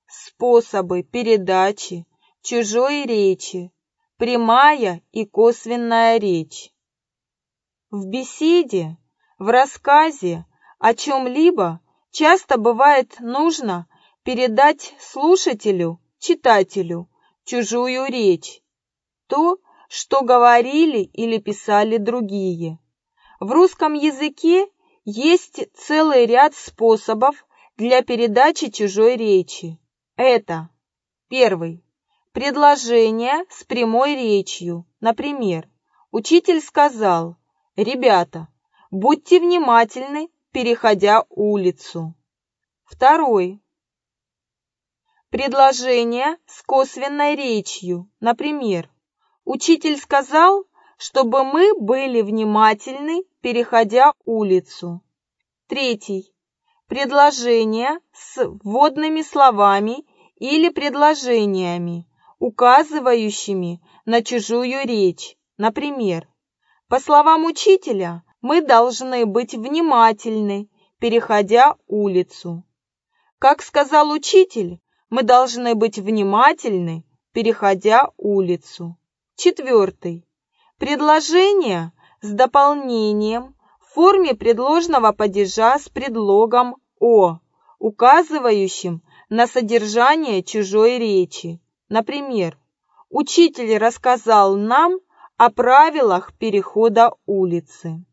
способы передачи чужой речи, прямая и косвенная речь. В беседе, в рассказе о чем-либо часто бывает нужно передать слушателю, читателю, чужую речь, то, что говорили или писали другие. В русском языке есть целый ряд способов для передачи чужой речи. Это: первый. Предложение с прямой речью. Например, учитель сказал: «Ребята, будьте внимательны, переходя улицу». Второй. Предложение с косвенной речью. Например, учитель сказал, чтобы мы были внимательны, переходя улицу. Третий. Предложение с вводными словами или предложениями, указывающими на чужую речь. Например, по словам учителя, мы должны быть внимательны, переходя улицу. Как сказал учитель, мы должны быть внимательны, переходя улицу. Четвертый. Предложение с дополнением в форме предложного падежа с предлогом «о», указывающим на содержание чужой речи. Например, учитель рассказал нам о правилах перехода улицы.